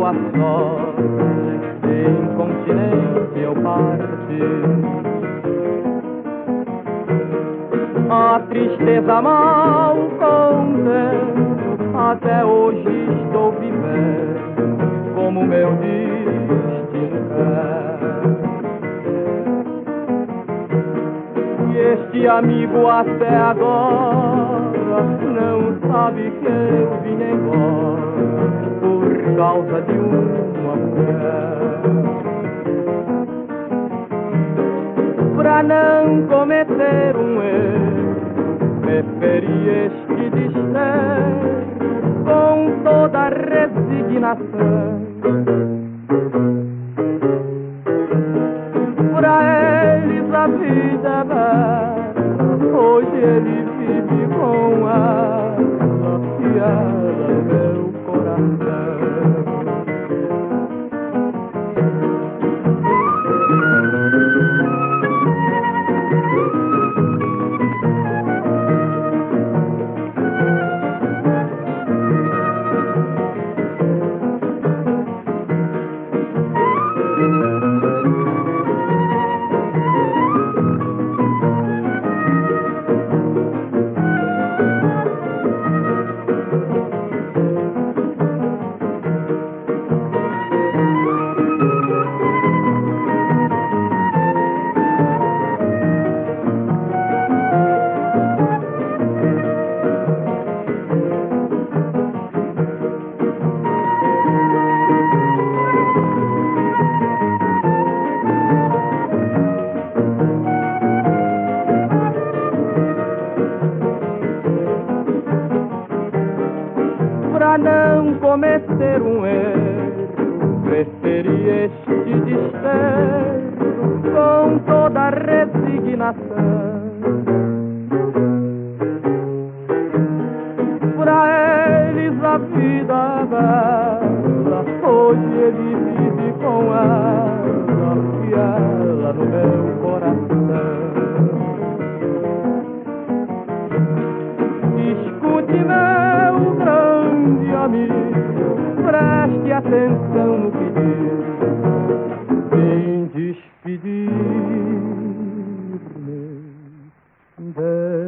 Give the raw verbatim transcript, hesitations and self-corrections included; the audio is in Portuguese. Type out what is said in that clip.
a sorte, incontinente eu parti. A tristeza mal contendo, até hoje estou vivendo como meu destino quer. E este amigo até agora não sabe que eu vim embora por causa de uma mulher. Pra não cometer um erro, preferi este desespero com toda a resignação. Pra eles a vida é bela, hoje ele vive com ela e ela no meu coração. Pra não cometer um erro, preferi este desespero com toda a resignação. Pra eles a vida é bela, hoje ele vive com ela e ela no meu coração. Escute meu grande amigo, preste atenção no pedido, vem despedir-me.